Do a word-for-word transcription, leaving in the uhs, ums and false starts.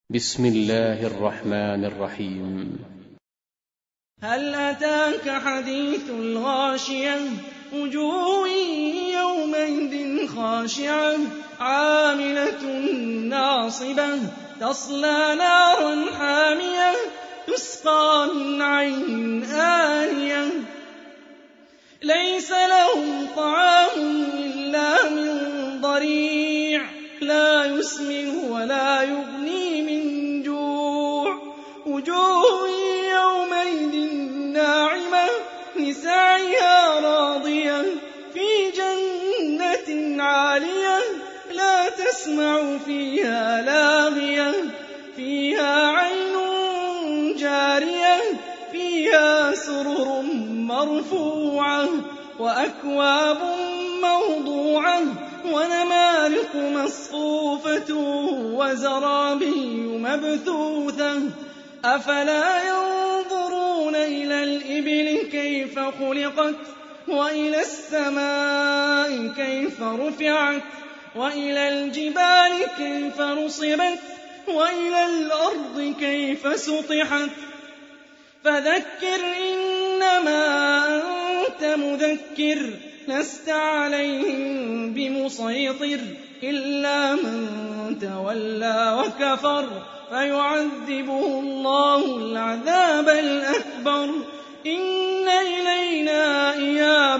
بسم الله الرحمن الرحيم. هل أتاك حديث الغاشية وجوه يومئذ خاشعة عاملة ناصبة تصلى نارا حامية تسقى من عين آنية ليس لهم طعام إلا من ضريع لا يسمن ولا يغني من جوع وجوه يومئذ ناعمة لسعيها راضية في جنة عالية لا تسمع فيها لاغية فيها عين جارية فيها سرر مرفوعة وأكواب موضوعة ونمارق مصفوفة وزرابي مبثوثة أفلا ينظرون إلى الإبل كيف خلقت وإلى السماء كيف رفعت وإلى الجبال كيف نصبت وإلى الأرض كيف سطحت فذكر إنما أنت مذكر لست عليهم بمسيطر إلا من تولى وكفر فيعذبه الله العذاب الأكبر إن إلينا إيابهم